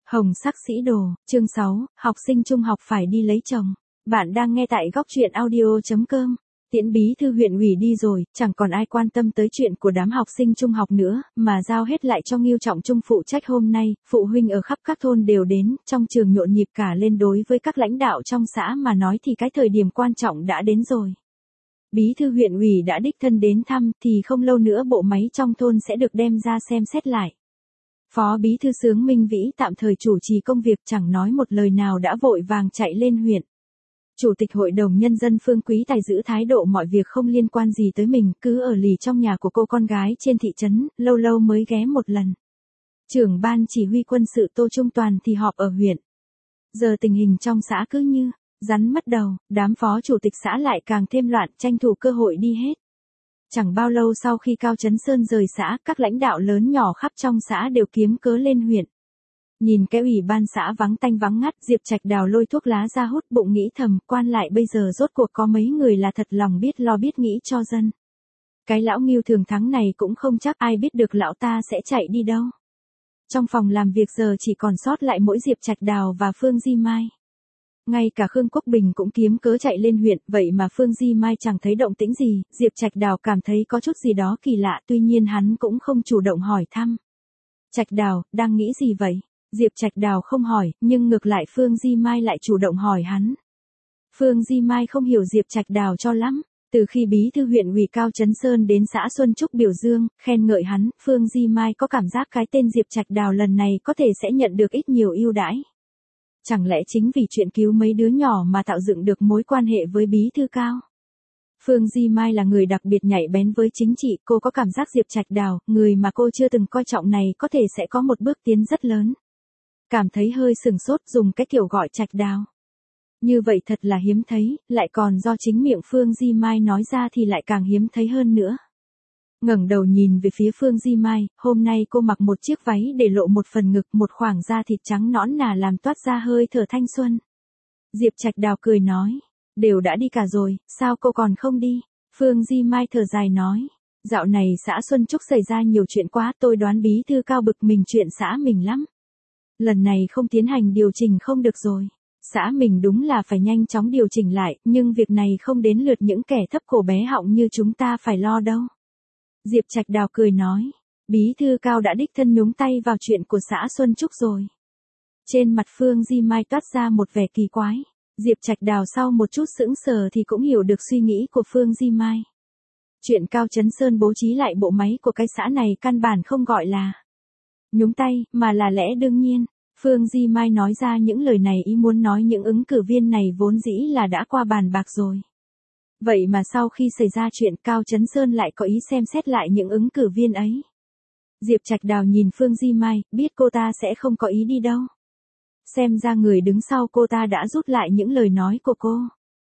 Hồng sắc sĩ đồ, chương 6, học sinh trung học phải đi lấy chồng. Bạn đang nghe tại góc truyện audio.com. Tiễn bí thư huyện ủy đi rồi, chẳng còn ai quan tâm tới chuyện của đám học sinh trung học nữa, mà giao hết lại cho Ngưu Trọng Trung phụ trách. Hôm nay, phụ huynh ở khắp các thôn đều đến, trong trường nhộn nhịp cả lên. Đối với các lãnh đạo trong xã mà nói thì cái thời điểm quan trọng đã đến rồi. Bí thư huyện ủy đã đích thân đến thăm thì không lâu nữa bộ máy trong thôn sẽ được đem ra xem xét lại. Phó bí thư Xướng Minh Vĩ tạm thời chủ trì công việc, chẳng nói một lời nào đã vội vàng chạy lên huyện. Chủ tịch Hội đồng Nhân dân Phương Quý Tài giữ thái độ mọi việc không liên quan gì tới mình, cứ ở lì trong nhà của cô con gái trên thị trấn, lâu lâu mới ghé một lần. Trưởng ban chỉ huy quân sự Tô Trung Toàn thì họp ở huyện. Giờ tình hình trong xã cứ như rắn mất đầu, đám phó chủ tịch xã lại càng thêm loạn, tranh thủ cơ hội đi hết. Chẳng bao lâu sau khi Cao Chấn Sơn rời xã, các lãnh đạo lớn nhỏ khắp trong xã đều kiếm cớ lên huyện. Nhìn cái ủy ban xã vắng tanh vắng ngắt, Diệp Trạch Đào lôi thuốc lá ra hút, bụng nghĩ thầm, quan lại bây giờ rốt cuộc có mấy người là thật lòng biết lo biết nghĩ cho dân. Cái lão Ngưu Thường Thắng này cũng không chắc, ai biết được lão ta sẽ chạy đi đâu. Trong phòng làm việc giờ chỉ còn sót lại mỗi Diệp Trạch Đào và Phương Di Mai. Ngay cả Khương Quốc Bình cũng kiếm cớ chạy lên huyện, vậy mà Phương Di Mai chẳng thấy động tĩnh gì. Diệp Trạch Đào cảm thấy có chút gì đó kỳ lạ, tuy nhiên hắn cũng không chủ động hỏi thăm. Trạch Đào, đang nghĩ gì vậy? Diệp Trạch Đào không hỏi, nhưng ngược lại Phương Di Mai lại chủ động hỏi hắn. Phương Di Mai không hiểu Diệp Trạch Đào cho lắm. Từ khi bí thư huyện ủy Cao Chấn Sơn đến xã Xuân Trúc biểu dương, khen ngợi hắn, Phương Di Mai có cảm giác cái tên Diệp Trạch Đào lần này có thể sẽ nhận được ít nhiều ưu đãi. Chẳng lẽ chính vì chuyện cứu mấy đứa nhỏ mà tạo dựng được mối quan hệ với bí thư Cao? Phương Di Mai là người đặc biệt nhạy bén với chính trị, cô có cảm giác Diệp Trạch Đào, người mà cô chưa từng coi trọng này có thể sẽ có một bước tiến rất lớn. Cảm thấy hơi sừng sốt, dùng cái kiểu gọi Trạch Đào. Như vậy thật là hiếm thấy, lại còn do chính miệng Phương Di Mai nói ra thì lại càng hiếm thấy hơn nữa. Ngẩng đầu nhìn về phía Phương Di Mai, hôm nay cô mặc một chiếc váy để lộ một phần ngực, một khoảng da thịt trắng nõn nà làm toát ra hơi thở thanh xuân. Diệp Trạch Đào cười nói, đều đã đi cả rồi, sao cô còn không đi? Phương Di Mai thở dài nói, dạo này xã Xuân Trúc xảy ra nhiều chuyện quá, tôi đoán bí thư Cao bực mình chuyện xã mình lắm. Lần này không tiến hành điều chỉnh không được rồi. Xã mình đúng là phải nhanh chóng điều chỉnh lại, nhưng việc này không đến lượt những kẻ thấp cổ bé họng như chúng ta phải lo đâu. Diệp Trạch Đào cười nói, bí thư Cao đã đích thân nhúng tay vào chuyện của xã Xuân Trúc rồi. Trên mặt Phương Di Mai toát ra một vẻ kỳ quái. Diệp Trạch Đào sau một chút sững sờ thì cũng hiểu được suy nghĩ của Phương Di Mai. Chuyện Cao Chấn Sơn bố trí lại bộ máy của cái xã này căn bản không gọi là nhúng tay, mà là lẽ đương nhiên. Phương Di Mai nói ra những lời này ý muốn nói những ứng cử viên này vốn dĩ là đã qua bàn bạc rồi. Vậy mà sau khi xảy ra chuyện Cao Chấn Sơn lại có ý xem xét lại những ứng cử viên ấy. Diệp Trạch Đào nhìn Phương Di Mai, biết cô ta sẽ không có ý đi đâu. Xem ra người đứng sau cô ta đã rút lại những lời nói của cô.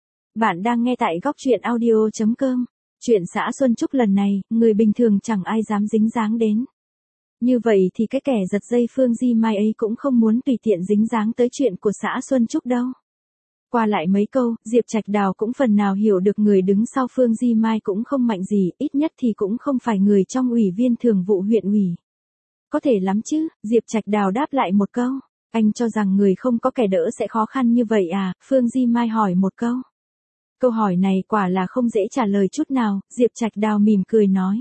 Bạn đang nghe tại góc truyện audio.com. Chuyện xã Xuân Trúc lần này, người bình thường chẳng ai dám dính dáng đến. Như vậy thì cái kẻ giật dây Phương Di Mai ấy cũng không muốn tùy tiện dính dáng tới chuyện của xã Xuân Trúc đâu. Qua lại mấy câu, Diệp Trạch Đào cũng phần nào hiểu được người đứng sau Phương Di Mai cũng không mạnh gì, ít nhất thì cũng không phải người trong ủy viên thường vụ huyện ủy. Có thể lắm chứ, Diệp Trạch Đào đáp lại một câu. Anh cho rằng người không có kẻ đỡ sẽ khó khăn như vậy à? Phương Di Mai hỏi một câu. Câu hỏi này quả là không dễ trả lời chút nào, Diệp Trạch Đào mỉm cười nói.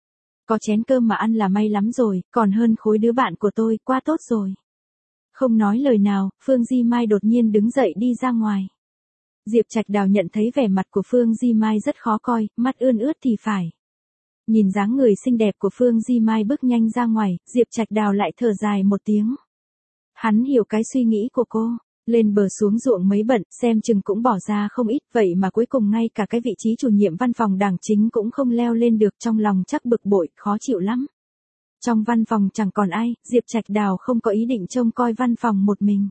Có chén cơm mà ăn là may lắm rồi, còn hơn khối đứa bạn của tôi, quá tốt rồi. Không nói lời nào, Phương Di Mai đột nhiên đứng dậy đi ra ngoài. Diệp Trạch Đào nhận thấy vẻ mặt của Phương Di Mai rất khó coi, mắt ươn ướt thì phải. Nhìn dáng người xinh đẹp của Phương Di Mai bước nhanh ra ngoài, Diệp Trạch Đào lại thở dài một tiếng. Hắn hiểu cái suy nghĩ của cô. Lên bờ xuống ruộng mấy bận, xem chừng cũng bỏ ra không ít, vậy mà cuối cùng ngay cả cái vị trí chủ nhiệm văn phòng đảng chính cũng không leo lên được, trong lòng chắc bực bội, khó chịu lắm. Trong văn phòng chẳng còn ai, Diệp Trạch Đào không có ý định trông coi văn phòng một mình.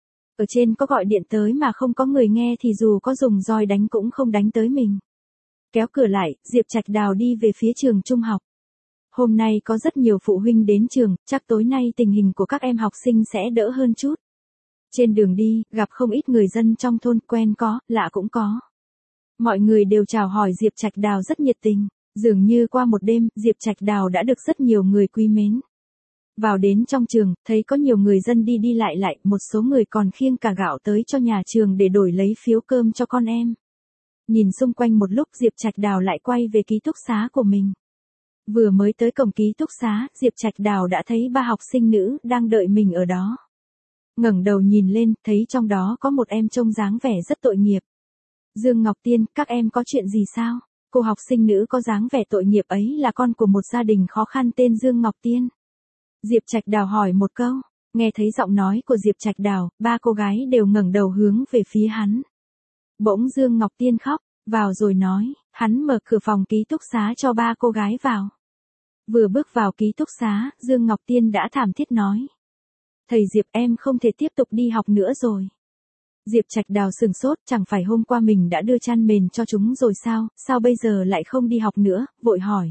Ở trên có gọi điện tới mà không có người nghe thì dù có dùng roi đánh cũng không đánh tới mình. Kéo cửa lại, Diệp Trạch Đào đi về phía trường trung học. Hôm nay có rất nhiều phụ huynh đến trường, chắc tối nay tình hình của các em học sinh sẽ đỡ hơn chút. Trên đường đi, gặp không ít người dân trong thôn, quen có, lạ cũng có. Mọi người đều chào hỏi Diệp Trạch Đào rất nhiệt tình, dường như qua một đêm, Diệp Trạch Đào đã được rất nhiều người quý mến. Vào đến trong trường, thấy có nhiều người dân đi đi lại lại, một số người còn khiêng cả gạo tới cho nhà trường để đổi lấy phiếu cơm cho con em. Nhìn xung quanh một lúc Diệp Trạch Đào lại quay về ký túc xá của mình. Vừa mới tới cổng ký túc xá, Diệp Trạch Đào đã thấy 3 học sinh nữ đang đợi mình ở đó. Ngẩng đầu nhìn lên, thấy trong đó có một em trông dáng vẻ rất tội nghiệp. Dương Ngọc Tiên, các em có chuyện gì sao? Cô học sinh nữ có dáng vẻ tội nghiệp ấy là con của một gia đình khó khăn tên Dương Ngọc Tiên. Diệp Trạch Đào hỏi một câu, nghe thấy giọng nói của Diệp Trạch Đào, 3 cô gái đều ngẩng đầu hướng về phía hắn. Bỗng Dương Ngọc Tiên khóc, vào rồi nói, hắn mở cửa phòng ký túc xá cho 3 cô gái vào. Vừa bước vào ký túc xá, Dương Ngọc Tiên đã thảm thiết nói. Thầy Diệp, em không thể tiếp tục đi học nữa rồi. Diệp Trạch Đào sừng sốt, chẳng phải hôm qua mình đã đưa chăn mền cho chúng rồi sao bây giờ lại không đi học nữa, vội hỏi.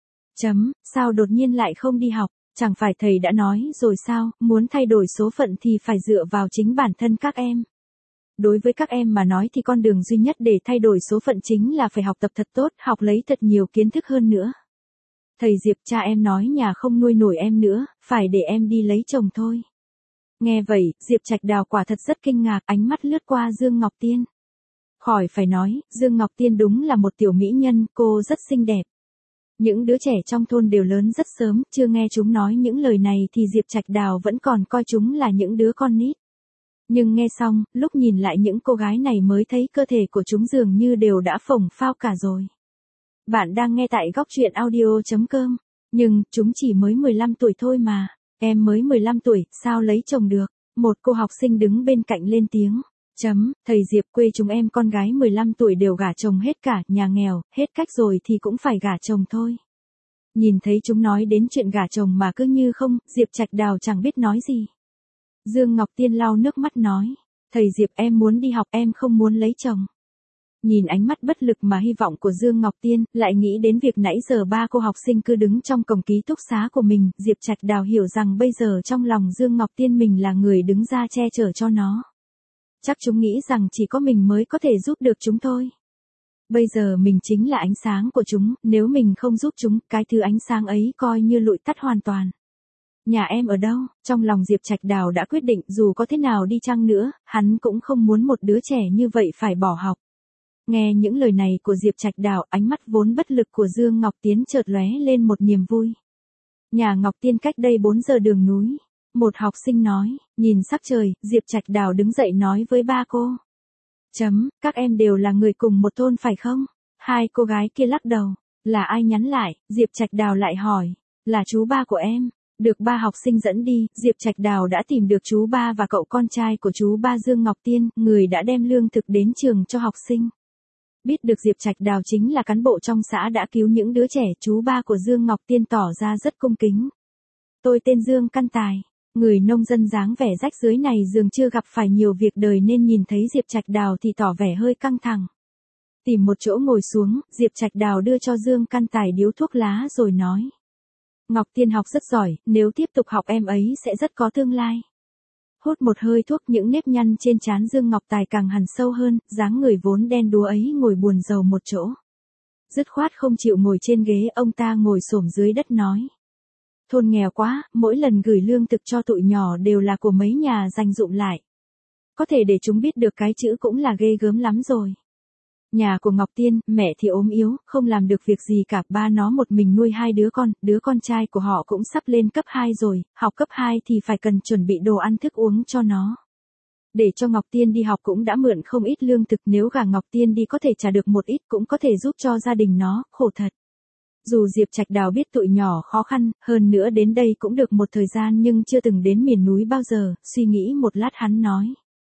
Sao đột nhiên lại không đi học, chẳng phải thầy đã nói rồi sao, muốn thay đổi số phận thì phải dựa vào chính bản thân các em. Đối với các em mà nói thì con đường duy nhất để thay đổi số phận chính là phải học tập thật tốt, học lấy thật nhiều kiến thức hơn nữa. Thầy Diệp, cha em nói nhà không nuôi nổi em nữa, phải để em đi lấy chồng thôi. Nghe vậy, Diệp Trạch Đào quả thật rất kinh ngạc, ánh mắt lướt qua Dương Ngọc Tiên. Khỏi phải nói, Dương Ngọc Tiên đúng là một tiểu mỹ nhân, cô rất xinh đẹp. Những đứa trẻ trong thôn đều lớn rất sớm, chưa nghe chúng nói những lời này thì Diệp Trạch Đào vẫn còn coi chúng là những đứa con nít. Nhưng nghe xong, lúc nhìn lại những cô gái này mới thấy cơ thể của chúng dường như đều đã phồng phao cả rồi. Bạn đang nghe tại góc truyện audio.com. Nhưng, chúng chỉ mới 15 tuổi thôi mà. Em mới 15 tuổi, sao lấy chồng được? Một cô học sinh đứng bên cạnh lên tiếng. Thầy Diệp, quê chúng em con gái 15 tuổi đều gả chồng hết cả, nhà nghèo, hết cách rồi thì cũng phải gả chồng thôi. Nhìn thấy chúng nói đến chuyện gả chồng mà cứ như không, Diệp Trạch Đào chẳng biết nói gì. Dương Ngọc Tiên lau nước mắt nói. Thầy Diệp, em muốn đi học, em không muốn lấy chồng. Nhìn ánh mắt bất lực mà hy vọng của Dương Ngọc Tiên, lại nghĩ đến việc nãy giờ 3 cô học sinh cứ đứng trong cổng ký túc xá của mình, Diệp Trạch Đào hiểu rằng bây giờ trong lòng Dương Ngọc Tiên mình là người đứng ra che chở cho nó. Chắc chúng nghĩ rằng chỉ có mình mới có thể giúp được chúng thôi. Bây giờ mình chính là ánh sáng của chúng, nếu mình không giúp chúng, cái thứ ánh sáng ấy coi như lụi tắt hoàn toàn. Nhà em ở đâu? Trong lòng Diệp Trạch Đào đã quyết định dù có thế nào đi chăng nữa, hắn cũng không muốn một đứa trẻ như vậy phải bỏ học. Nghe những lời này của Diệp Trạch Đào, ánh mắt vốn bất lực của Dương Ngọc Tiến chợt lóe lên một niềm vui. Nhà Ngọc Tiên cách đây 4 giờ đường núi. Một học sinh nói, nhìn sắc trời, Diệp Trạch Đào đứng dậy nói với 3 cô. Các em đều là người cùng một thôn phải không? 2 cô gái kia lắc đầu. Là ai nhắn lại? Diệp Trạch Đào lại hỏi. Là chú ba của em. Được 3 học sinh dẫn đi, Diệp Trạch Đào đã tìm được chú ba và cậu con trai của chú ba Dương Ngọc Tiên, người đã đem lương thực đến trường cho học sinh. Biết được Diệp Trạch Đào chính là cán bộ trong xã đã cứu những đứa trẻ, chú ba của Dương Ngọc Tiên tỏ ra rất cung kính. Tôi tên Dương Căn Tài. Người nông dân dáng vẻ rách rưới này dường chưa gặp phải nhiều việc đời nên nhìn thấy Diệp Trạch Đào thì tỏ vẻ hơi căng thẳng. Tìm một chỗ ngồi xuống, Diệp Trạch Đào đưa cho Dương Căn Tài điếu thuốc lá rồi nói. Ngọc Tiên học rất giỏi, nếu tiếp tục học em ấy sẽ rất có tương lai. Hút một hơi thuốc, những nếp nhăn trên trán Dương Ngọc Tài càng hằn sâu hơn, dáng người vốn đen đúa ấy ngồi buồn rầu một chỗ. Dứt khoát không chịu ngồi trên ghế, ông ta ngồi xổm dưới đất nói. Thôn nghèo quá, mỗi lần gửi lương thực cho tụi nhỏ đều là của mấy nhà dành dụm lại. Có thể để chúng biết được cái chữ cũng là ghê gớm lắm rồi. Nhà của Ngọc Tiên, mẹ thì ốm yếu, không làm được việc gì cả, ba nó một mình nuôi 2 đứa con trai của họ cũng sắp lên cấp 2 rồi, học cấp 2 thì phải cần chuẩn bị đồ ăn thức uống cho nó. Để cho Ngọc Tiên đi học cũng đã mượn không ít lương thực, nếu gả Ngọc Tiên đi có thể trả được một ít cũng có thể giúp cho gia đình nó, khổ thật. Dù Diệp Trạch Đào biết tụi nhỏ khó khăn, hơn nữa đến đây cũng được một thời gian nhưng chưa từng đến miền núi bao giờ, suy nghĩ một lát hắn nói.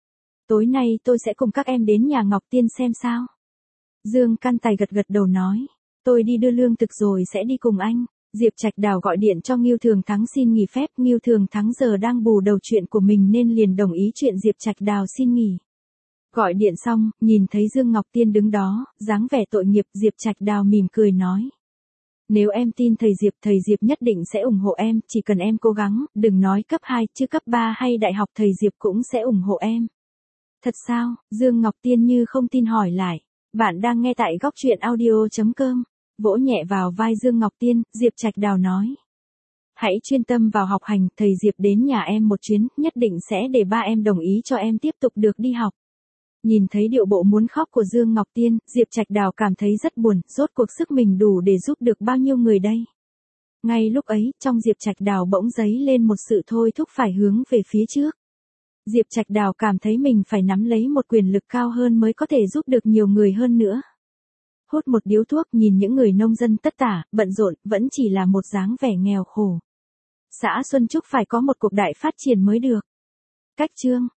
Tối nay tôi sẽ cùng các em đến nhà Ngọc Tiên xem sao. Dương Căn Tài gật gật đầu nói. Tôi đi đưa lương thực rồi sẽ đi cùng anh. Diệp Trạch Đào gọi điện cho Ngưu Thường Thắng xin nghỉ phép. Ngưu Thường Thắng giờ đang bù đầu chuyện của mình nên liền đồng ý chuyện Diệp Trạch Đào xin nghỉ. Gọi điện xong, nhìn thấy Dương Ngọc Tiên đứng đó, dáng vẻ tội nghiệp, Diệp Trạch Đào mỉm cười nói. Nếu em tin thầy Diệp nhất định sẽ ủng hộ em, chỉ cần em cố gắng, đừng nói cấp 2, chứ cấp 3 hay đại học thầy Diệp cũng sẽ ủng hộ em. Thật sao? Dương Ngọc Tiên như không tin hỏi lại. Bạn đang nghe tại góc truyện audio.com. Vỗ nhẹ vào vai Dương Ngọc Tiên, Diệp Trạch Đào nói. Hãy chuyên tâm vào học hành, thầy Diệp đến nhà em một chuyến, nhất định sẽ để ba em đồng ý cho em tiếp tục được đi học. Nhìn thấy điệu bộ muốn khóc của Dương Ngọc Tiên, Diệp Trạch Đào cảm thấy rất buồn, rốt cuộc sức mình đủ để giúp được bao nhiêu người đây. Ngay lúc ấy, trong Diệp Trạch Đào bỗng dấy lên một sự thôi thúc phải hướng về phía trước. Diệp Trạch Đào cảm thấy mình phải nắm lấy một quyền lực cao hơn mới có thể giúp được nhiều người hơn nữa. Hút một điếu thuốc, nhìn những người nông dân tất tả, bận rộn, vẫn chỉ là một dáng vẻ nghèo khổ. Xã Xuân Trúc phải có một cuộc đại phát triển mới được. Cách chương